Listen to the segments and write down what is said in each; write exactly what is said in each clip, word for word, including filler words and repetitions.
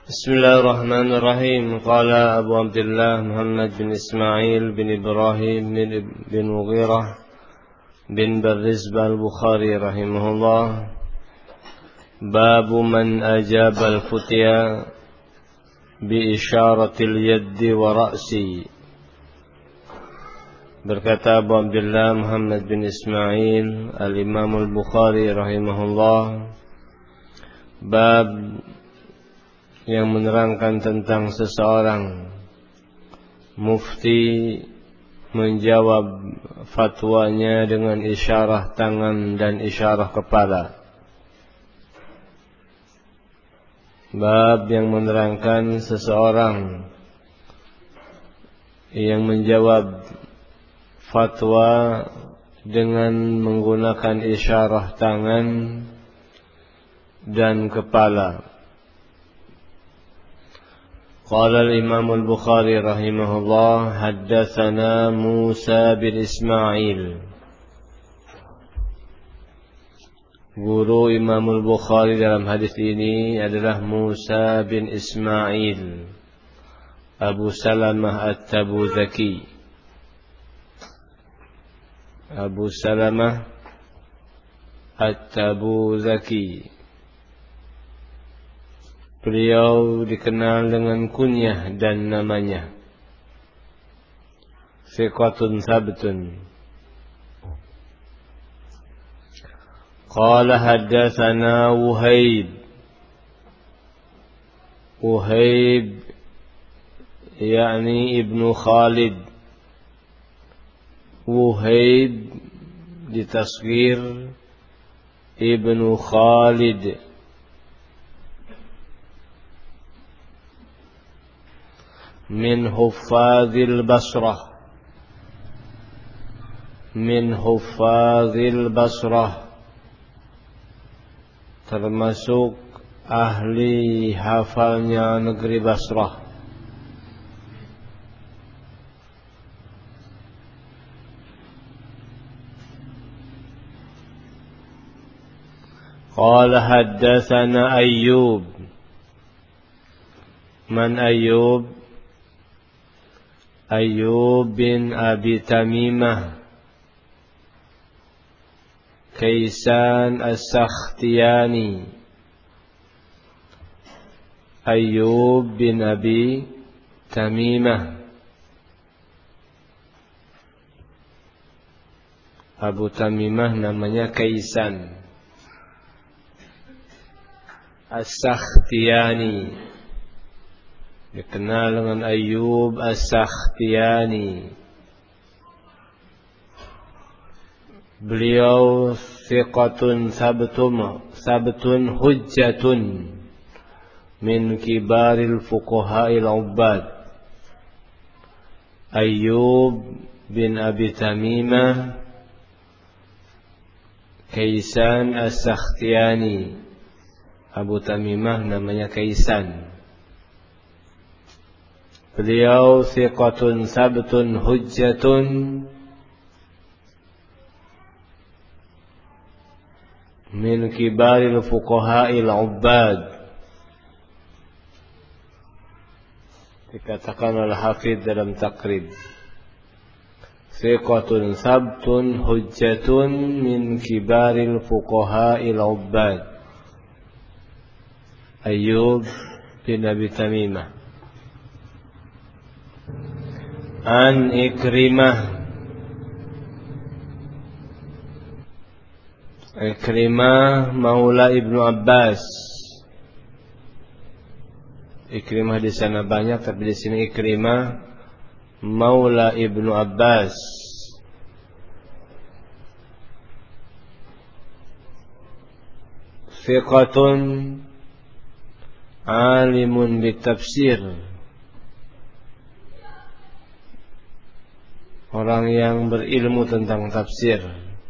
Bismillahirrahmanirrahim. Qala Abu Abdullah Muhammad bin Ismail bin Ibrahim bin Mughirah bin Barizbah al-Bukhari rahimahullah. Babu man ajaba al-futya bi isyaratil yaddi wa ra'si. Berkata Abu Abdullah Muhammad bin Ismail al-Imam al-Bukhari rahimahullah, bab yang menerangkan tentang seseorang mufti menjawab fatwanya dengan isyarah tangan dan isyarah kepala. Bab yang menerangkan seseorang yang menjawab fatwa dengan menggunakan isyarah tangan dan kepala. Qala al-Imam al-Bukhari rahimahullah, haddatsana Musa bin Ismail. Guru Imam al-Bukhari dalam hadis ini adalah Musa bin Ismail Abu Salamah at-Tabuzaki. Abu Salamah at-Tabuzaki. Beliau dikenal dengan kunyah dan namanya Thiqatun Thabtun. Qala haddatsana Wuhaib. Wuhaib yakni Ibnu Khalid. Wuhaib ditasghir Ibnu Khalid. Min huffazil Basrah. Min huffazil Basrah, termasuk ahli hafalnya negeri Basrah. Qala haddatsana Ayyub. Man Ayyub? Ayyub bin Abi Tamimah Kaisan As-Sakhtiyani. Ayyub bin Abi Tamimah. Abu Tamimah namanya Kaisan As-Sakhtiyani, dikenal dengan Ayyub As-Sakhtiyani. Beliau thiqatun sabtum sabtun hujjatun min kibaril fuqaha'il ubbad. Ayyub bin Abi Tamimah Kaisan As-Sakhtiyani. Abu Tamimah namanya Kaisan. Beliau thiqatun sabtun hujjatun min kibaril fuqaha'il ubbad. Dikatakan oleh Hafidz dalam Taqrib, thiqatun sabtun hujjatun min kibaril fuqaha'il ubbad. Ayyub bin Abi Tamimah. An Ikrimah. Ikrimah maula Ibnu Abbas. Ikrimah di sana banyak, tapi di sini Ikrimah maula Ibnu Abbas. Thiqatun alimun bitafsir. Orang yang berilmu tentang tafsir.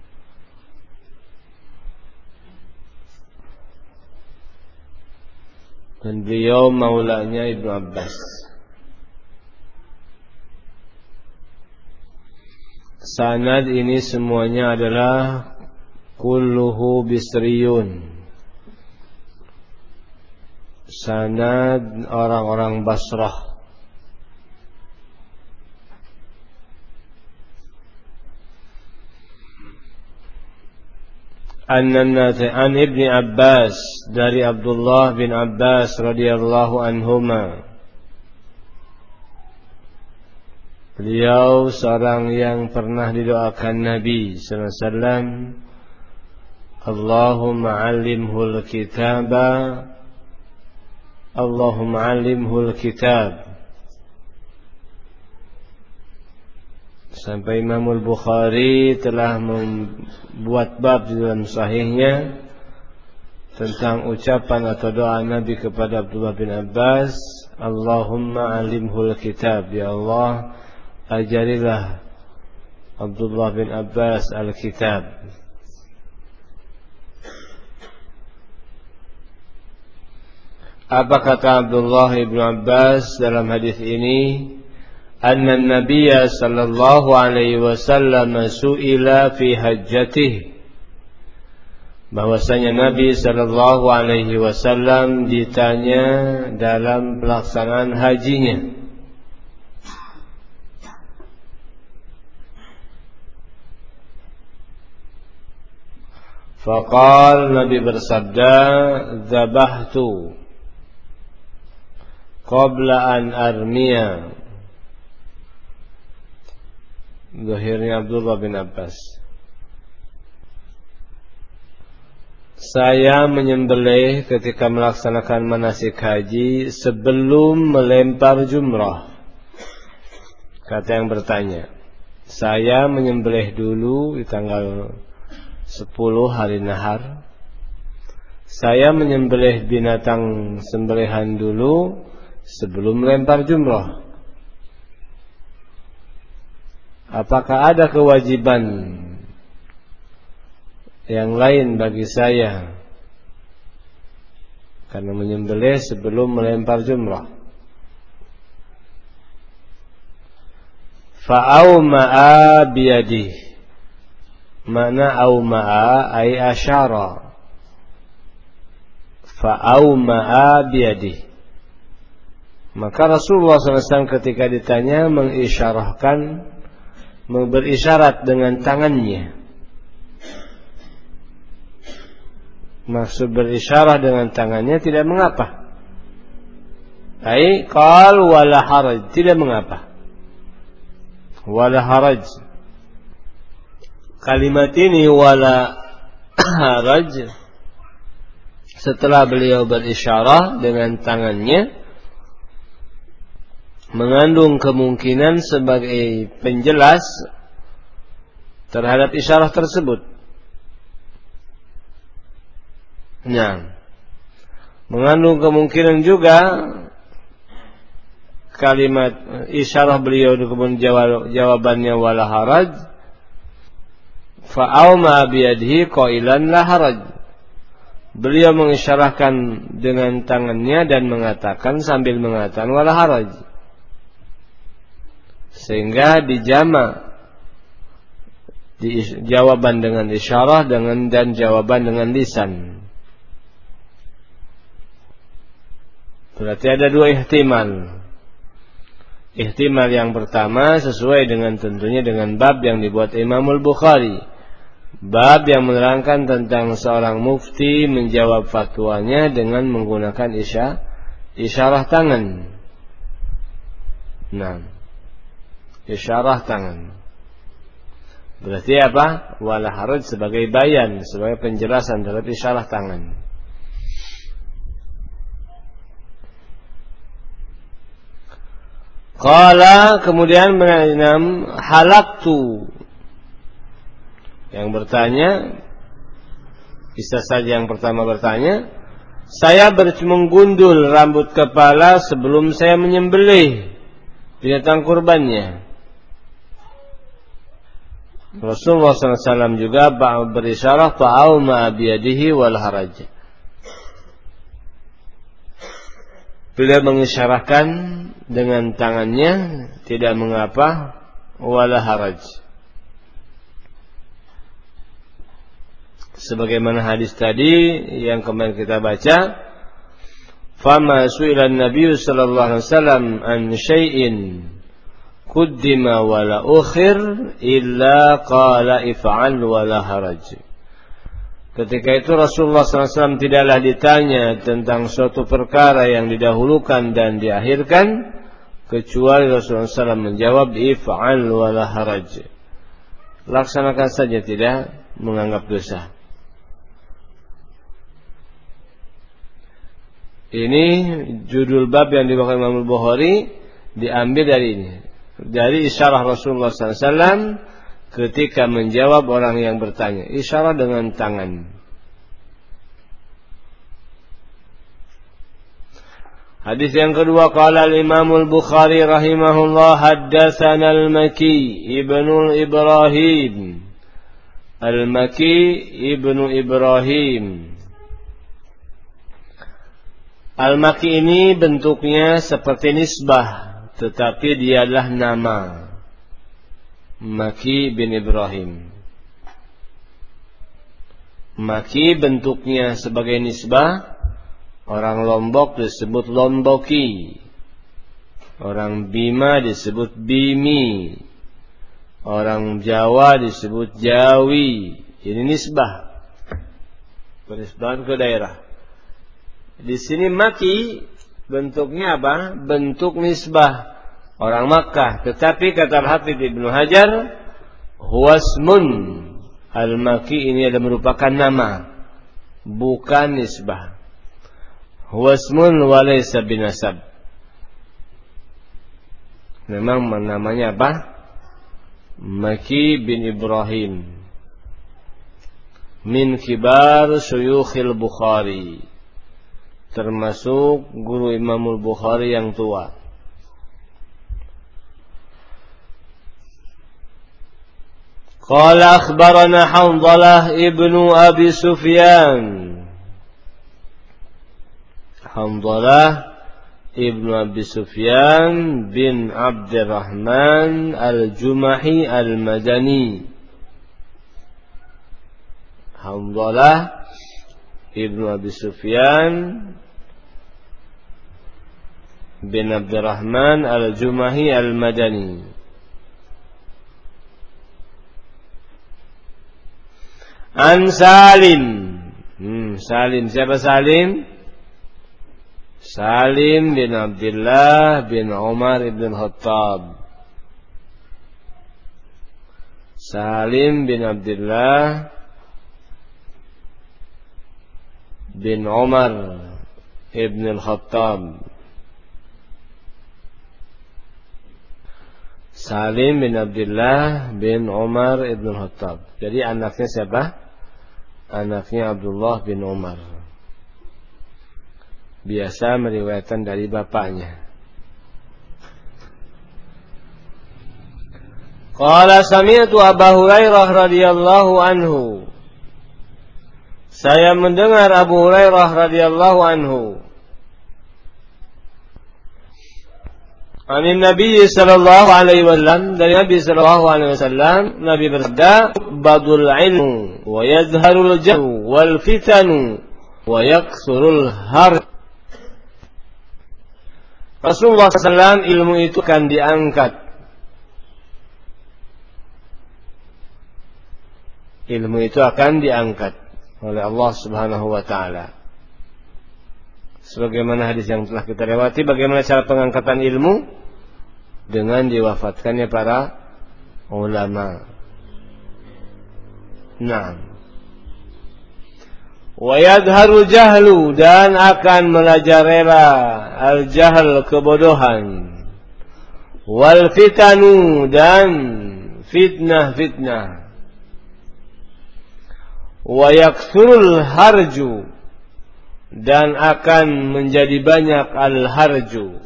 Dan beliau maulanya Ibnu Abbas. Sanad ini semuanya adalah kulluhu bisriyun. sanad orang-orang Basrah. An-Nafi' an Ibni Abbas, dari Abdullah bin Abbas radhiyallahu anhuma. Beliau seorang yang pernah didoakan Nabi sallallahu alaihi wasallam, Allahumma 'allimhul kitaba, Allahumma 'allimhul kitab. Sampai Imam Al-Bukhari telah membuat bab di dalam sahihnya tentang ucapan atau doa Nabi kepada Abdullah bin Abbas, Allahumma 'allimhul kitab, ya Allah ajarilah Abdullah bin Abbas al-kitab. Apa kata Abdullah bin Abbas dalam hadis ini? Anna Nabiya sallallahu alaihi wasallam su'ila fi hajjatihi, bahwasanya Nabi sallallahu alaihi wasallam ditanya dalam pelaksanaan hajinya. Faqal, Nabi bersabda, dzabahtu qabla an armiya. Zahirnya Abdullah bin Abbas, saya menyembelih ketika melaksanakan manasik haji sebelum melempar jumrah. Kata yang bertanya, saya menyembelih dulu di tanggal sepuluh hari nahar. Saya menyembelih binatang sembelihan dulu sebelum melempar jumrah. Apakah ada kewajiban yang lain bagi saya karena menyembelih sebelum melempar jumrah? Fa'auma'a biyadihi. Mana auma'a ay asyara. Fa'auma'a biyadihi. Maka Rasulullah shallallahu alaihi wasallam ketika ditanya mengisyarahkan, berisyarat dengan tangannya. Maksud berisyarat dengan tangannya tidak mengapa. Ai qal wala haraj, tidak mengapa. Wala haraj. Kalimat ini wala haraj, setelah beliau berisyarat dengan tangannya, mengandung kemungkinan sebagai penjelas terhadap isyarat tersebut. Nah, mengandung kemungkinan juga kalimat isyarat beliau kemudian jawab, jawabannya wala haraj, fa'auma biyadihi qailan la haraj. Beliau mengisyarahkan dengan tangannya dan mengatakan sambil mengatakan wala haraj, sehingga dijama di jawaban dengan isyarah dengan dan jawaban dengan lisan. Berarti ada dua ihtimal. Ihtimal yang pertama sesuai dengan tentunya dengan bab yang dibuat Imam Al-Bukhari, bab yang menerangkan tentang seorang mufti menjawab fatwanya dengan menggunakan isya, isyarah tangan. Nah, isyarah tangan. Berarti apa? Wala haraj sebagai bayan, sebagai penjelasan terhadap isyarah tangan. Qala, kemudian menanam halaktu. Yang bertanya, bisa saja yang pertama bertanya, saya menggundul rambut kepala sebelum saya menyembelih binatang kurbannya. Rasulullah shallallahu alaihi wasallam juga berisyarat fa'auma biyadihi wal haraj. Beliau mengisyarahkan dengan tangannya, tidak mengapa, wala haraj. Sebagaimana hadis tadi yang kemarin kita baca, fama su'ila an-nabiy sallallahu alaihi wasallam an syai'in quddima wa la ukhir illa qala if'al wa la haraj. Ketika itu Rasulullah sallallahu alaihi wasallam tidaklah ditanya tentang suatu perkara yang didahulukan dan diakhirkan, kecuali Rasulullah sallallahu alaihi wasallam menjawab if'al wa la haraj. Laksanakan saja, tidak menganggap dosa. Ini judul bab yang dibawakan Imam Al-Bukhari diambil dari ini, dari isyarah Rasulullah sallallahu alaihi wasallam ketika menjawab orang yang bertanya, isyarah dengan tangan. Hadis yang kedua, qala al-Imam Al-Bukhari rahimahullah, haddatsana al-Maki ibnu Ibrahim. Al-Maki ibnu Ibrahim. Al-Maki ini bentuknya seperti nisbah, tetapi dialah nama. Maki bin Ibrahim. Maki bentuknya sebagai nisbah. Orang Lombok disebut Lomboki. Orang Bima disebut Bimi. Orang Jawa disebut Jawi. Ini nisbah, penisbahan ke daerah. Di sini Maki bentuknya apa? Bentuk nisbah orang Makkah. Tetapi kata Al-Hafidz Ibnu Hajar, huwasmun. Al-Maki ini adalah merupakan nama, bukan nisbah. Huwasmun walaysa binasab. Memang namanya apa? Maki bin Ibrahim. Min kibar syuyukhil Bukhari. Termasuk guru Imamul Bukhari yang tua. Qala akhbarana Hanzalah ibnu Abi Sufyan. Hanzalah ibnu Abi Sufyan bin Abdurrahman al-Jumahi al-Madani. Hanzalah ibnu Abi Sufyan bin Abdurrahman al-Jumahi al-Madani. An Salim. Hmm, Salim, siapa Salim? Salim bin Abdullah bin Umar ibn Khattab. Salim bin Abdullah bin Umar ibn Khattab. Salim bin Abdullah bin Umar ibn Khattab. Jadi anaknya siapa? Anaknya Abdullah bin Umar. Biasa meriwayatkan dari bapaknya. Qala sami'tu Abu Hurairah radhiyallahu anhu. Saya mendengar Abu Hurairah radhiyallahu anhu. Anin Nabi sallallahu alaihi wasallam, dari Nabi sallallahu alaihi wasallam, Nabi bersabda, badul ilmu wa yadhharul jahlu wal fitanu wa yaksurul har. Rasulullah sallallahu alaihi wasallam, ilmu itu akan diangkat. Ilmu itu akan diangkat oleh Allah Subhanahu wa taala. Sebagaimana hadis yang telah kita lewati, bagaimana cara pengangkatan ilmu? Dengan diwafatkannya para ulama. Naam. Wa yadharu jahlu, dan akan merajalela al-jahl, kebodohan. Wal fitanu, dan fitnah-fitnah. Wa yakthurul harju, dan akan menjadi banyak al-harju.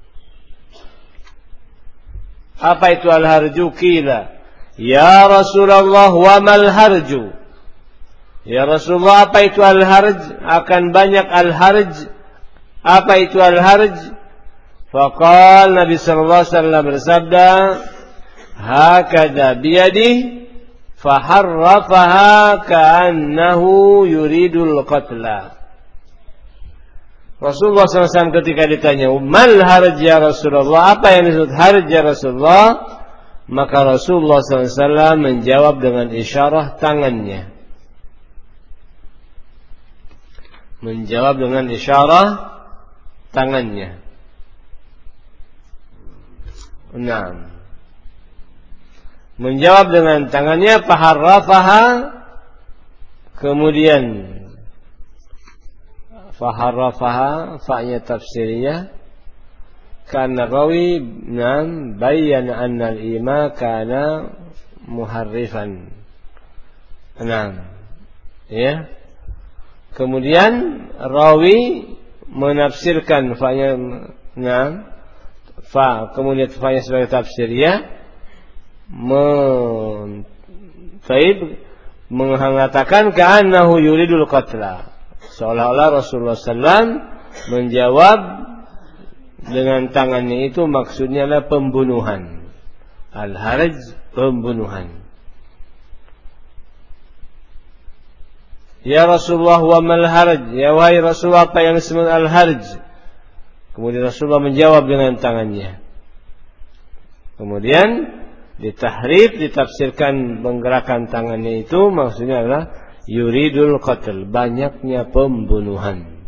Apa itu al-harju? Qila, ya Rasulullah, wa mal harju? Ya Rasulullah, apa itu al-harj? Akan banyak al-harj. Apa itu al-harj? Faqal, Nabi sallallahu alaihi wasallam bersabda, hakadha biyadihi faharrafaha ka'annahu yuridul qatla. Rasulullah shallallahu alaihi wasallam ketika ditanya, "Mal harj ya Rasulullah?" Apa yang disebut harj ya Rasulullah? Maka Rasulullah shallallahu alaihi wasallam menjawab dengan isyarah tangannya. Menjawab dengan isyarah tangannya. Nah, menjawab dengan tangannya, faharrafaha, kemudian faharrafaha, fa'nya tafsiriyah, karena rawi nam bayyana anna al-ima kana muharrifan. Nah, ya. Kemudian rawi menafsirkan fa'nya nam fa, kemudian fa'nya sebagai tafsiriyah, men taib mengatakan ka'annahu yuridul qatla, seolah-olah Rasulullah sallallahu alaihi wasallam menjawab dengan tangannya itu maksudnya adalah pembunuhan. Al-harj, pembunuhan. Ya Rasulullah, wa mal harj? Ya wahai Rasulullah, apa yang disebut al-harj? Kemudian Rasulullah menjawab dengan tangannya. Kemudian ditahrif, ditafsirkan menggerakkan tangannya itu maksudnya adalah yuridul qatl, banyaknya pembunuhan.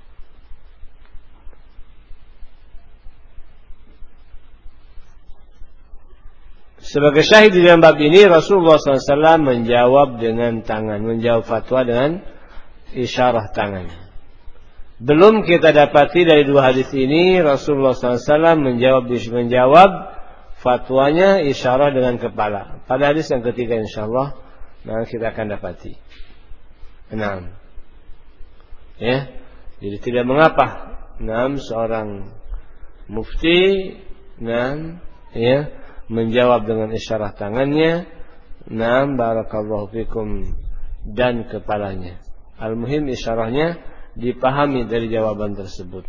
Sebagai syahid di dalam bab ini, Rasulullah shallallahu alaihi wasallam menjawab dengan tangan, menjawab fatwa dengan isyarah tangan. Belum kita dapati dari dua hadis ini Rasulullah shallallahu alaihi wasallam menjawab menjawab fatwanya isyarah dengan kepala. Pada hadis yang ketiga insyaallah nah kita akan dapati. Enam. Ya. Jadi tidak mengapa enam seorang mufti enam ya menjawab dengan isyarah tangannya, enam barakallahu fikum, dan kepalanya. Al-muhim isyarahnya dipahami dari jawaban tersebut.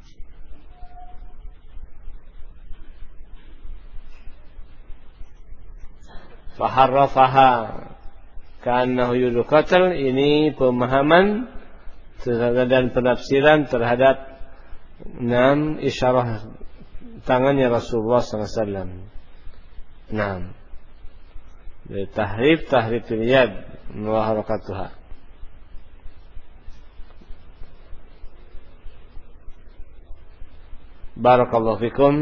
Faharrafaha ka'annahu yuridul qatl, ini pemahaman dan penafsiran terhadap enam isyarah tangannya Rasulullah sallallahu alaihi wasallam. Enam. Tahrif tahrif yad wa harakatuha. Barakallahu fikum.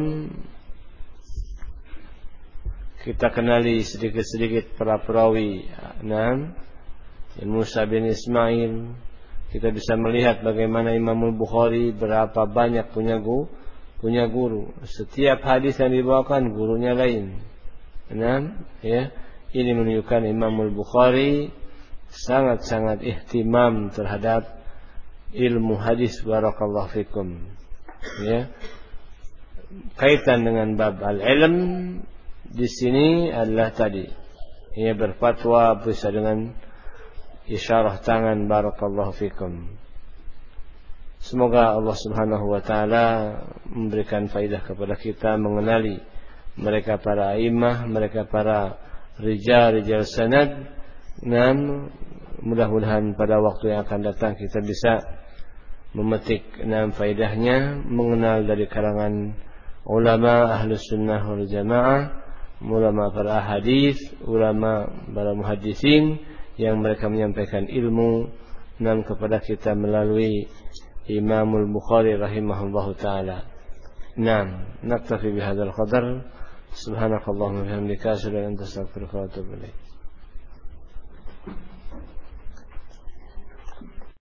Kita kenali sedikit-sedikit para perawi. Enam. Musa bin Ismail. Kita bisa melihat bagaimana Imam Al-Bukhari berapa banyak punya guru, punya guru. Setiap hadis yang dibawakan gurunya lain. Enam, ya. Ini menunjukkan Imam Al-Bukhari sangat-sangat ihtimam terhadap ilmu hadis. Barakallahu fikum. Ya. Kaitan dengan bab al-ilm di sini adalah tadi, ia berfatwa bisa dengan isyarah tangan. Barakallahu fikum. Semoga Allah Subhanahu wa taala memberikan faidah kepada kita mengenali mereka para imam, mereka para rijal-rijal sanad. Dan mudah-mudahan pada waktu yang akan datang kita bisa memetik enam faedahnya, mengenal dari kalangan ulama ahlus sunnah wal jamaah, ulama para hadis, ulama para muhaddisin yang mereka menyampaikan ilmu enam kepada kita melalui Imamul Bukhari rahimahullahu taala. Naam, naktafi bihadzal qadar. Subhanakallahumma wa bihamdika asyhadu an la ilaha illa anta astaghfiruka wa atubu ilaik.